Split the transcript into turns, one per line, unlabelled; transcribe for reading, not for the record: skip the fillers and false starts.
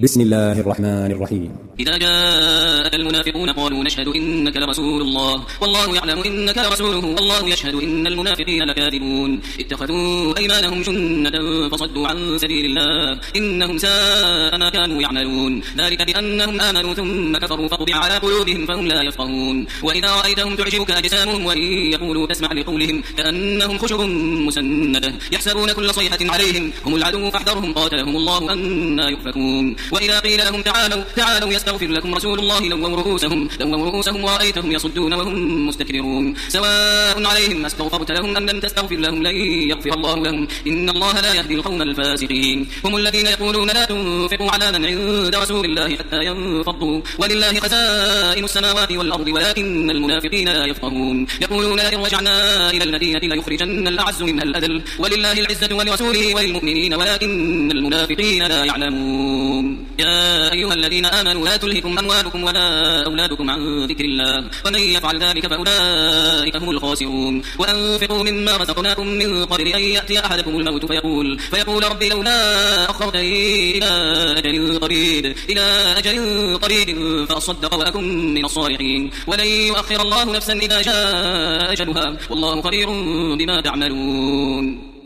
بسم الله الرحمن الرحيم.
إذا جاءك المنافقون قالوا نشهد إنك لرسول الله والله يعلم إنك لرسوله والله يشهد إن المنافقين لكاذبون اتخذوا أيمانهم جنة فصدوا عن سبيل الله إنهم ساء ما كانوا يعملون ذلك بأنهم آمنوا ثم كفروا فطبع على قلوبهم فهم لا يفقهون وإذا رأيتهم تعجبك أجسامهم وإن يقولوا تسمع لقولهم كأنهم خشب مسندة يحسبون كل صيحة عليهم هم العدو فاحذرهم قاتلهم الله أنى يؤفكون وإذا قيل لهم تعالوا يستغفر لكم رسول الله لووا رؤوسهم ورأيتهم يصدون وهم مستكبرون سواء عليهم استغفرت لهم أم لم تستغفر لهم لن يغفر الله لهم إن الله لا يهدي القوم الفاسقين هم الذين يقولون لا تنفقوا على من عند رسول الله حتى ينفضوا ولله خزائن السماوات والأرض ولكن المنافقين لا يفقهون يقولون لئن رجعنا إلى المدينة ليخرجن الأعز منها الأذل ولله العزة ولرسوله وللمؤمنين ولكن المنافقين لا يعلمون يا أيها الذين آمنوا لا تلهكم أموالكم ولا أولادكم عن ذكر الله ومن يفعل ذلك فأولئك هم الخاسرون وأنفقوا مما رزقناكم من قبل أن يأتي أحدكم الموت فيقول ربي لولا أخرتني إلى أجل قريب فأصدق وأكن من الصالحين ولن يؤخر الله نفسا إذا جاء أجلها والله خبير بما تعملون.